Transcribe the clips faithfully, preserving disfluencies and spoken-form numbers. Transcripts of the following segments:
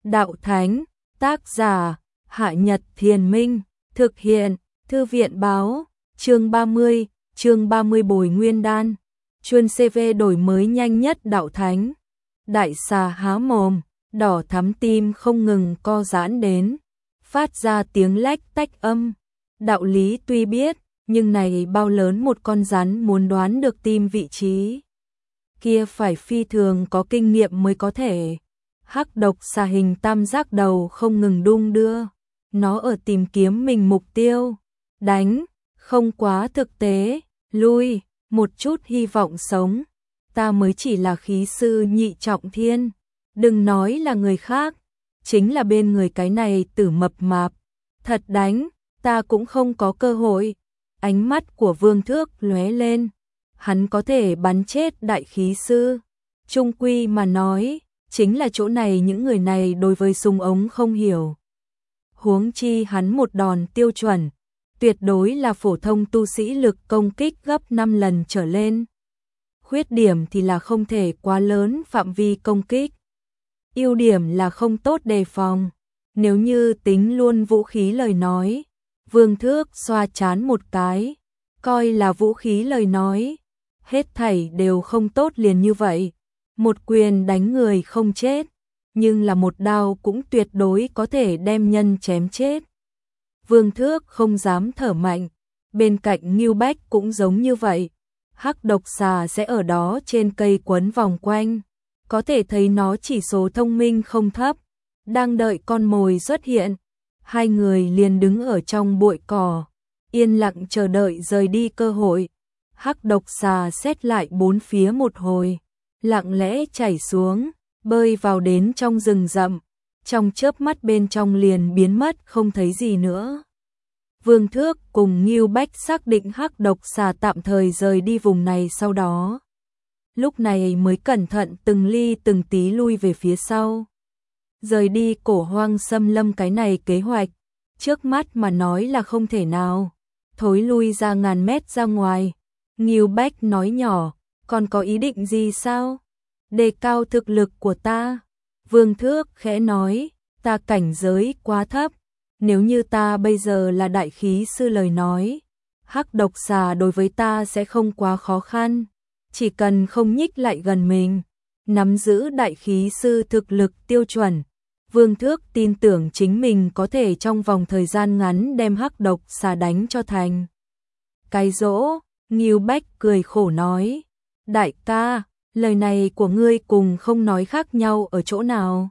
Đạo Thánh, tác giả, Hạ Nhật Thiền Minh, thực hiện, Thư viện Báo, chương ba mươi, chương ba mươi Bồi Nguyên Đan, chuyên xê vê đổi mới nhanh nhất Đạo Thánh. Đại xà há mồm, đỏ thắm tim không ngừng co giãn đến, phát ra tiếng lách tách âm. Đạo lý tuy biết, nhưng này bao lớn một con rắn muốn đoán được tim vị trí kia phải phi thường có kinh nghiệm mới có thể. Hắc độc xà hình tam giác đầu không ngừng đung đưa, nó ở tìm kiếm mình mục tiêu. Đánh, không quá thực tế, lui, một chút hy vọng sống. Ta mới chỉ là khí sư nhị trọng thiên, đừng nói là người khác, chính là bên người cái này tử mập mạp. Thật đánh, ta cũng không có cơ hội. Ánh mắt của Vương Thước lóe lên, hắn có thể bắn chết đại khí sư. Trung quy mà nói, chính là chỗ này những người này đối với súng ống không hiểu. Huống chi hắn một đòn tiêu chuẩn, tuyệt đối là phổ thông tu sĩ lực công kích gấp năm lần trở lên. Khuyết điểm thì là không thể quá lớn phạm vi công kích. Ưu điểm là không tốt đề phòng. Nếu như tính luôn vũ khí lời nói, Vương Thước xoa chán một cái, coi là vũ khí lời nói, hết thảy đều không tốt liền như vậy. Một quyền đánh người không chết, nhưng là một đao cũng tuyệt đối có thể đem nhân chém chết. Vương Thước không dám thở mạnh, bên cạnh Ngưu Bách cũng giống như vậy. Hắc độc xà sẽ ở đó trên cây quấn vòng quanh, có thể thấy nó chỉ số thông minh không thấp, đang đợi con mồi xuất hiện. Hai người liền đứng ở trong bụi cỏ, yên lặng chờ đợi rời đi cơ hội. Hắc độc xà xét lại bốn phía một hồi, lặng lẽ chảy xuống, bơi vào đến trong rừng rậm, trong chớp mắt bên trong liền biến mất không thấy gì nữa. Vương Thước cùng Ngưu Bách xác định hắc độc xà tạm thời rời đi vùng này, sau đó lúc này mới cẩn thận từng ly từng tí lui về phía sau. Rời đi cổ hoang xâm lâm cái này kế hoạch, trước mắt mà nói là không thể nào. Thối lui ra ngàn mét ra ngoài. Ngưu Bách nói nhỏ, còn có ý định gì sao? Đề cao thực lực của ta. Vương Thước khẽ nói, ta cảnh giới quá thấp. Nếu như ta bây giờ là đại khí sư lời nói, hắc độc xà đối với ta sẽ không quá khó khăn. Chỉ cần không nhích lại gần mình, nắm giữ đại khí sư thực lực tiêu chuẩn, Vương Thước tin tưởng chính mình có thể trong vòng thời gian ngắn đem hắc độc xà đánh cho thành cái rỗ. Ngưu Bách cười khổ nói, đại ca, lời này của ngươi cùng không nói khác nhau ở chỗ nào?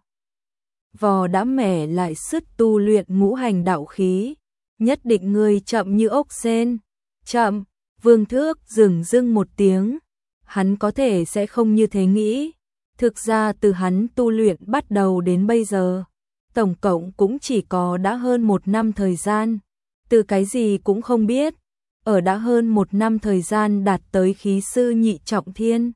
Vò đã mẻ lại sức tu luyện ngũ hành đạo khí, nhất định ngươi chậm như ốc sên. Chậm, Vương Thước dừng dưng một tiếng, hắn có thể sẽ không như thế nghĩ. Thực ra từ hắn tu luyện bắt đầu đến bây giờ, tổng cộng cũng chỉ có đã hơn một năm thời gian, từ cái gì cũng không biết, ở đã hơn một năm thời gian đạt tới khí sư nhị trọng thiên.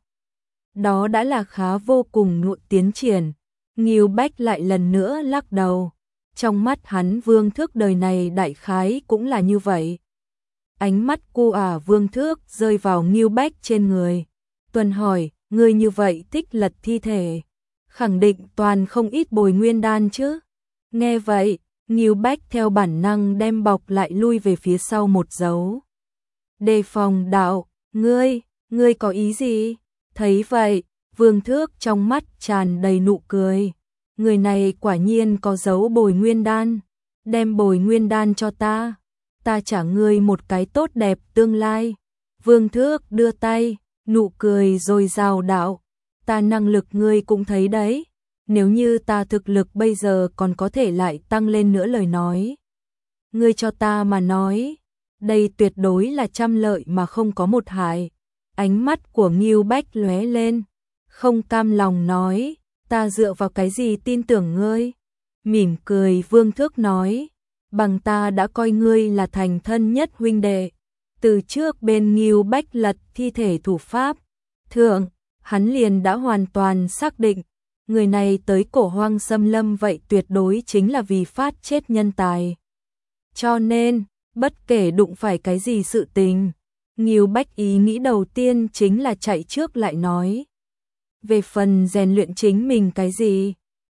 Đó đã là khá vô cùng ngụ tiến triển. Ngưu Bách lại lần nữa lắc đầu, trong mắt hắn Vương Thước đời này đại khái cũng là như vậy. Ánh mắt cu ả Vương Thước rơi vào Ngưu Bách trên người. Tuần hỏi, ngươi như vậy thích lật thi thể, khẳng định toàn không ít bồi nguyên đan chứ? Nghe vậy, Ngưu Bách theo bản năng đem bọc lại lui về phía sau một dấu. Đề phòng đạo, ngươi, ngươi có ý gì? Thấy vậy, Vương Thước trong mắt tràn đầy nụ cười. Người này quả nhiên có dấu bồi nguyên đan, đem bồi nguyên đan cho ta, ta trả ngươi một cái tốt đẹp tương lai. Vương Thước đưa tay, nụ cười rồi rào đạo, ta năng lực ngươi cũng thấy đấy, nếu như ta thực lực bây giờ còn có thể lại tăng lên nữa lời nói, ngươi cho ta mà nói, đây tuyệt đối là trăm lợi mà không có một hại. Ánh mắt của Ngưu Bách lóe lên, không cam lòng nói, ta dựa vào cái gì tin tưởng ngươi? Mỉm cười Vương Thước nói, bằng ta đã coi ngươi là thành thân nhất huynh đệ. Từ trước bên Ngưu Bách lật thi thể thủ pháp thượng, hắn liền đã hoàn toàn xác định, người này tới cổ hoang xâm lâm vậy tuyệt đối chính là vì phát chết nhân tài. Cho nên, bất kể đụng phải cái gì sự tình, Ngưu Bách ý nghĩ đầu tiên chính là chạy trước lại nói. Về phần rèn luyện chính mình cái gì,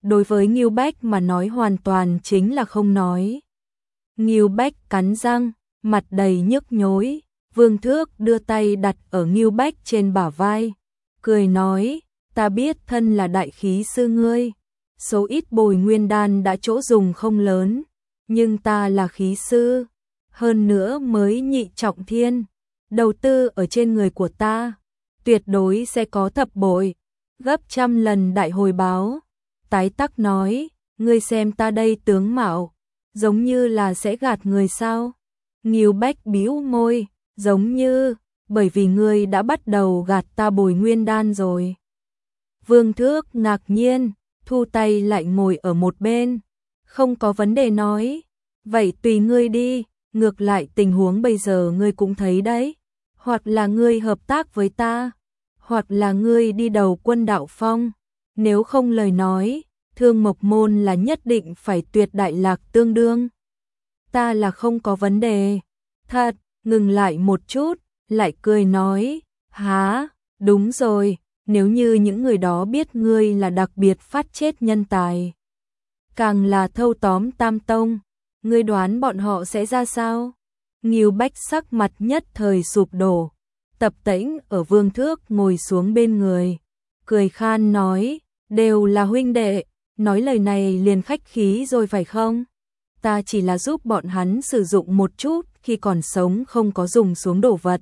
đối với Ngưu Bách mà nói hoàn toàn chính là không nói. Ngưu Bách cắn răng, mặt đầy nhức nhối, Vương Thước đưa tay đặt ở Ngưu Bách trên bả vai, cười nói, ta biết thân là đại khí sư ngươi, số ít bồi nguyên đan đã chỗ dùng không lớn, nhưng ta là khí sư, hơn nữa mới nhị trọng thiên, đầu tư ở trên người của ta, tuyệt đối sẽ có thập bội, gấp trăm lần đại hồi báo. Tái Tắc nói, ngươi xem ta đây tướng mạo, giống như là sẽ gạt người sao? Ngưu Bách bĩu môi, giống như, bởi vì ngươi đã bắt đầu gạt ta bồi nguyên đan rồi. Vương Thước ngạc nhiên, thu tay lại ngồi ở một bên, không có vấn đề nói, vậy tùy ngươi đi, ngược lại tình huống bây giờ ngươi cũng thấy đấy, hoặc là ngươi hợp tác với ta, hoặc là ngươi đi đầu quân đạo phong, nếu không lời nói, Thương Mộc Môn là nhất định phải tuyệt đại lạc tương đương. Ta là không có vấn đề. Thật, ngừng lại một chút, lại cười nói, há, đúng rồi, nếu như những người đó biết ngươi là đặc biệt phát chết nhân tài, càng là thâu tóm Tam Tông, ngươi đoán bọn họ sẽ ra sao? Ngưu Bách sắc mặt nhất thời sụp đổ, Tập Tĩnh ở Vương Thước ngồi xuống bên người, cười khan nói, đều là huynh đệ, nói lời này liền khách khí rồi phải không? Ta chỉ là giúp bọn hắn sử dụng một chút khi còn sống không có dùng xuống đồ vật.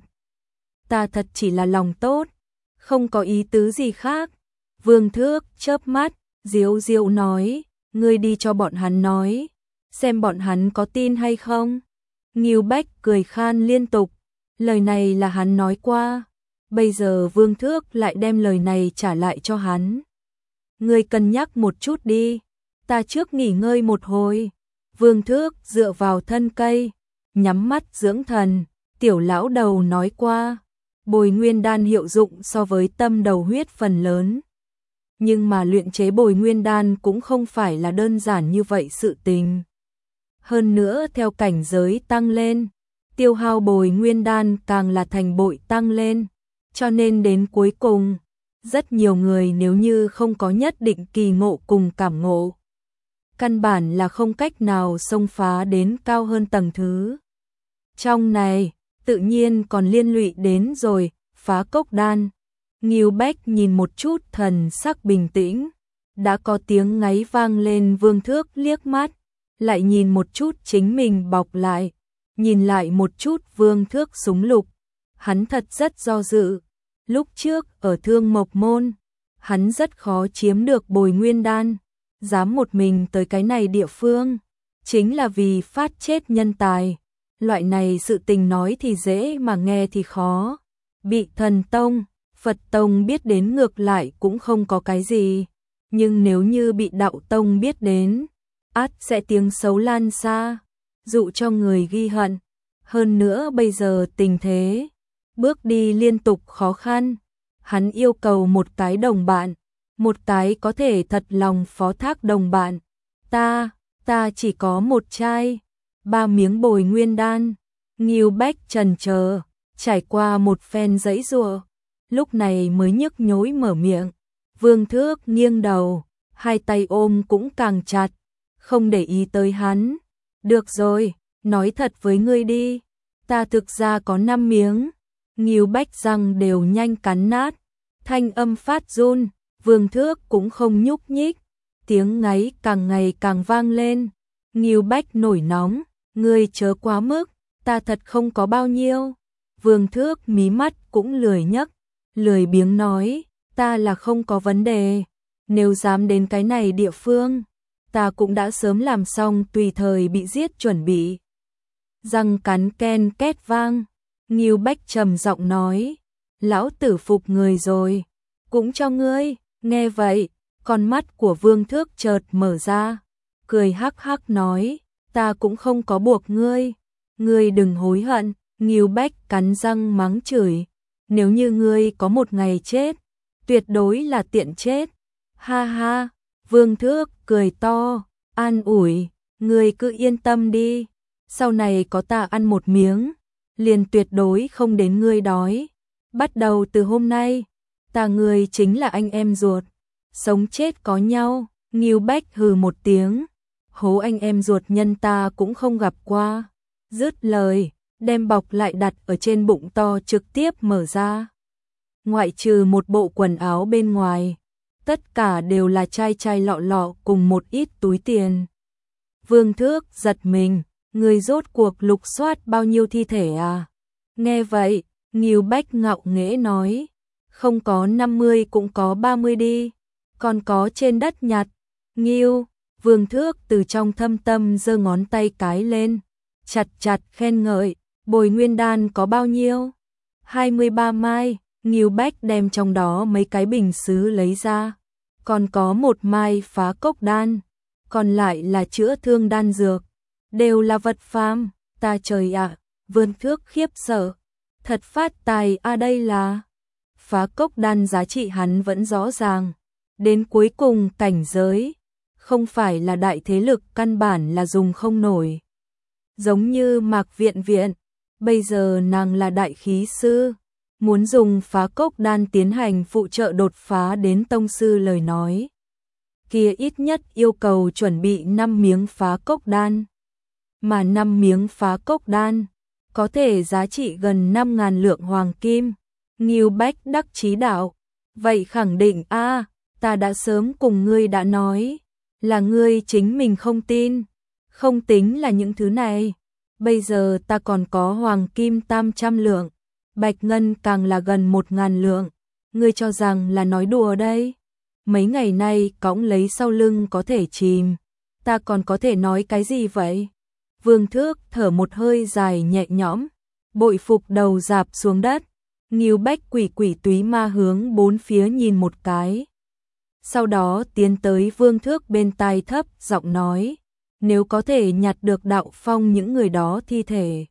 Ta thật chỉ là lòng tốt, không có ý tứ gì khác. Vương Thước chớp mắt, diếu diếu nói, ngươi đi cho bọn hắn nói, xem bọn hắn có tin hay không. Ngưu Bách cười khan liên tục, lời này là hắn nói qua, bây giờ Vương Thước lại đem lời này trả lại cho hắn. Ngươi cân nhắc một chút đi, ta trước nghỉ ngơi một hồi. Vương Thước dựa vào thân cây, nhắm mắt dưỡng thần, tiểu lão đầu nói qua, bồi nguyên đan hiệu dụng so với tâm đầu huyết phần lớn. Nhưng mà luyện chế bồi nguyên đan cũng không phải là đơn giản như vậy sự tình. Hơn nữa theo cảnh giới tăng lên, tiêu hao bồi nguyên đan càng là thành bội tăng lên, cho nên đến cuối cùng, rất nhiều người nếu như không có nhất định kỳ ngộ cùng cảm ngộ, căn bản là không cách nào xông phá đến cao hơn tầng thứ. Trong này, tự nhiên còn liên lụy đến rồi, phá cốc đan. Ngưu Bách nhìn một chút thần sắc bình tĩnh, đã có tiếng ngáy vang lên. Vương Thước liếc mắt, lại nhìn một chút chính mình bọc lại, nhìn lại một chút Vương Thước súng lục, hắn thật rất do dự. Lúc trước ở Thương Mộc Môn, hắn rất khó chiếm được bồi nguyên đan, dám một mình tới cái này địa phương, chính là vì phát chết nhân tài. Loại này sự tình nói thì dễ mà nghe thì khó, bị Thần Tông, Phật Tông biết đến ngược lại cũng không có cái gì, nhưng nếu như bị Đạo Tông biết đến, ắt sẽ tiếng xấu lan xa, dụ cho người ghi hận. Hơn nữa bây giờ tình thế, bước đi liên tục khó khăn, hắn yêu cầu một cái đồng bạn, một cái có thể thật lòng phó thác đồng bạn. Ta, ta chỉ có một chai, ba miếng bồi nguyên đan. Ngưu Bách trần chờ, trải qua một phen giãy giụa, lúc này mới nhức nhối mở miệng. Vương Thước nghiêng đầu, hai tay ôm cũng càng chặt, không để ý tới hắn. Được rồi, nói thật với ngươi đi, ta thực ra có năm miếng. Ngưu Bách răng đều nhanh cắn nát, thanh âm phát run, Vương Thước cũng không nhúc nhích, tiếng ngáy càng ngày càng vang lên. Ngưu Bách nổi nóng, ngươi chớ quá mức, ta thật không có bao nhiêu. Vương Thước mí mắt cũng lười nhấc, lười biếng nói, ta là không có vấn đề, nếu dám đến cái này địa phương, ta cũng đã sớm làm xong tùy thời bị giết chuẩn bị. Răng cắn ken két vang, Ngưu Bách trầm giọng nói, lão tử phục người rồi, cũng cho ngươi. Nghe vậy, con mắt của Vương Thước chợt mở ra, cười hắc hắc nói, ta cũng không có buộc ngươi, ngươi đừng hối hận. Ngưu Bách cắn răng mắng chửi, nếu như ngươi có một ngày chết, tuyệt đối là tiện chết. Ha ha, Vương Thước cười to, an ủi, ngươi cứ yên tâm đi, sau này có ta ăn một miếng, liền tuyệt đối không đến ngươi đói. Bắt đầu từ hôm nay, ta ngươi chính là anh em ruột, sống chết có nhau. Ngưu Bách hừ một tiếng, hố anh em ruột nhân ta cũng không gặp qua. Dứt lời, đem bọc lại đặt ở trên bụng to trực tiếp mở ra. Ngoại trừ một bộ quần áo bên ngoài, tất cả đều là chai chai lọ lọ cùng một ít túi tiền. Vương Thước giật mình, người rốt cuộc lục soát bao nhiêu thi thể à? Nghe vậy, Ngưu Bách ngạo nghễ nói, không có năm mươi cũng có ba mươi đi, còn có trên đất nhặt. Ngưu, Vương Thước từ trong thâm tâm giơ ngón tay cái lên, chặt chặt khen ngợi, bồi nguyên đan có bao nhiêu? hai mươi ba mai. Ngưu Bách đem trong đó mấy cái bình sứ lấy ra, còn có một mai phá cốc đan, còn lại là chữa thương đan dược, đều là vật phàm. Ta trời ạ, à, Vương Thước khiếp sợ, thật phát tài a, à đây là phá cốc đan, giá trị hắn vẫn rõ ràng, đến cuối cùng cảnh giới, không phải là đại thế lực căn bản là dùng không nổi. Giống như Mạc Viện Viện, bây giờ nàng là đại khí sư, muốn dùng phá cốc đan tiến hành phụ trợ đột phá đến tông sư lời nói. Kia ít nhất yêu cầu chuẩn bị năm miếng phá cốc đan. Mà năm miếng phá cốc đan, có thể giá trị gần năm ngàn lượng hoàng kim. Ngưu Bách đắc chí đạo, vậy khẳng định a, à, ta đã sớm cùng ngươi đã nói, là ngươi chính mình không tin, không tính là những thứ này. Bây giờ ta còn có hoàng kim tam trăm lượng, bạch ngân càng là gần một ngàn lượng, ngươi cho rằng là nói đùa đây? Mấy ngày nay cõng lấy sau lưng có thể chìm, ta còn có thể nói cái gì vậy? Vương Thước thở một hơi dài nhẹ nhõm, bội phục đầu rạp xuống đất. Ngưu Bách quỷ quỷ túy ma hướng bốn phía nhìn một cái, sau đó tiến tới Vương Thước bên tai thấp giọng nói, nếu có thể nhặt được đạo phong những người đó thi thể,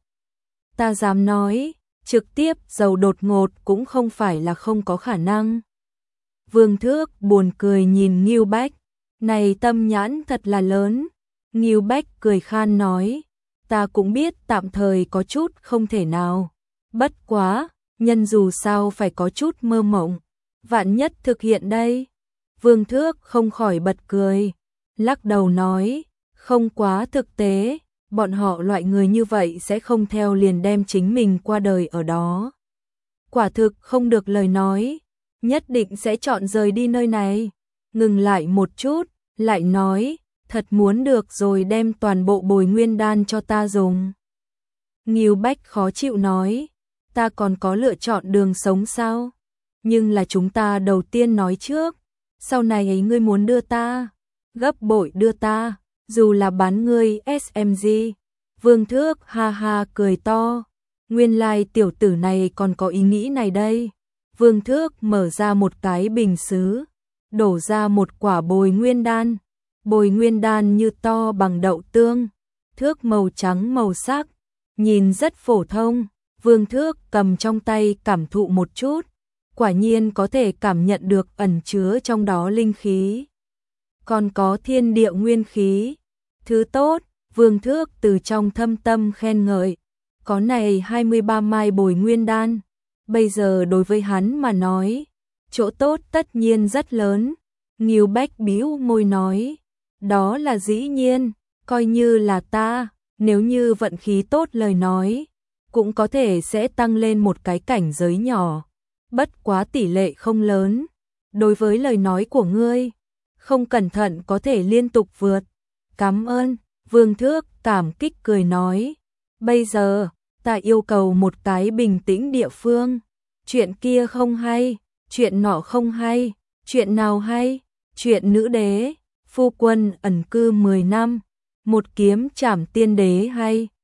ta dám nói, trực tiếp giàu đột ngột cũng không phải là không có khả năng. Vương Thước buồn cười nhìn Ngưu Bách, này tâm nhãn thật là lớn. Ngưu Bách cười khan nói, ta cũng biết tạm thời có chút không thể nào, bất quá, nhân dù sao phải có chút mơ mộng, vạn nhất thực hiện đây. Vương Thước không khỏi bật cười, lắc đầu nói, không quá thực tế, bọn họ loại người như vậy sẽ không theo liền đem chính mình qua đời ở đó. Quả thực không được lời nói, nhất định sẽ chọn rời đi nơi này. Ngừng lại một chút, lại nói, thật muốn được rồi đem toàn bộ bồi nguyên đan cho ta dùng. Ngưu Bách khó chịu nói, ta còn có lựa chọn đường sống sao? Nhưng là chúng ta đầu tiên nói trước, sau này ấy ngươi muốn đưa ta, gấp bội đưa ta, dù là bán ngươi ét em giê. Vương Thước ha ha cười to, nguyên lai tiểu tử này còn có ý nghĩ này đây. Vương Thước mở ra một cái bình sứ, đổ ra một quả bồi nguyên đan. Bồi nguyên đan như to bằng đậu tương, thước màu trắng màu sắc, nhìn rất phổ thông. Vương Thước cầm trong tay cảm thụ một chút, quả nhiên có thể cảm nhận được ẩn chứa trong đó linh khí, còn có thiên địa nguyên khí. Thứ tốt, Vương Thước từ trong thâm tâm khen ngợi, có này hai mươi ba mai bồi nguyên đan, bây giờ đối với hắn mà nói, chỗ tốt tất nhiên rất lớn. Ngưu Bách bĩu môi nói, đó là dĩ nhiên, coi như là ta, nếu như vận khí tốt lời nói, cũng có thể sẽ tăng lên một cái cảnh giới nhỏ, bất quá tỷ lệ không lớn. Đối với lời nói của ngươi, không cẩn thận có thể liên tục vượt. Cảm ơn. Vương Thước cảm kích cười nói, bây giờ, ta yêu cầu một cái bình tĩnh địa phương. Chuyện kia không hay, chuyện nọ không hay, chuyện nào hay? Chuyện nữ đế, phu quân ẩn cư mười năm, một kiếm trảm tiên đế hay?